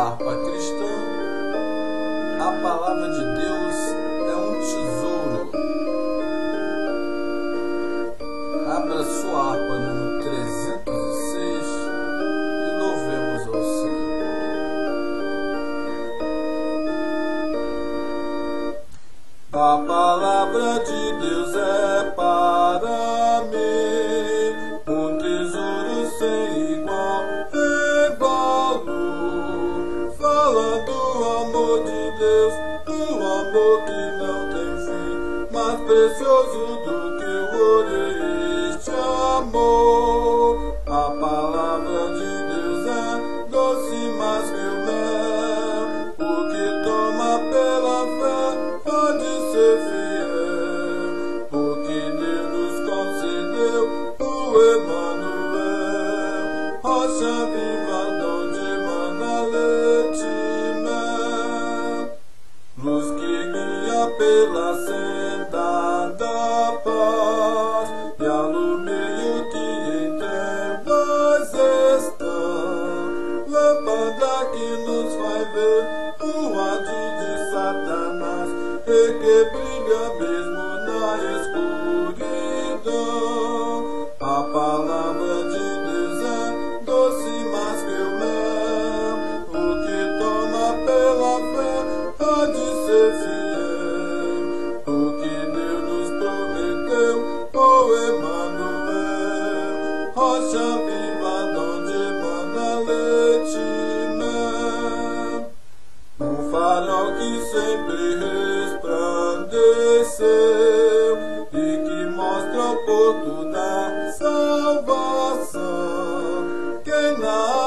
harpa cristã, a palavra de Deus é um tesouro. Abra sua harpa no 306 e louvemos ao Senhor. A palavra de Deus é para mim um tesouro sem igual em valor. Fala do amor de Deus, do amor que não tem fim, mais precioso do que o ouro este amor. A palavra de Deus é doce mais que o mel, o que toma pela fé pode ser fiel, porque Deus nos concedeu o Emanuel, rocha viva donde emana leite e mel, luz que guia pela senda da paz e alumeia o que em trevas está, lâmpada que nos faz ver o ódio de Satanás e que brilha mesmo na escuridão. A palavra de Deus é doce mais que o mel, o que toma pela fé pode ser fiel, porque Deus nos prometeu o Emanuel, rocha viva donde emana leite e mel, um farol que sempre resplandeceu e que mostra o porto da salvação. Quem na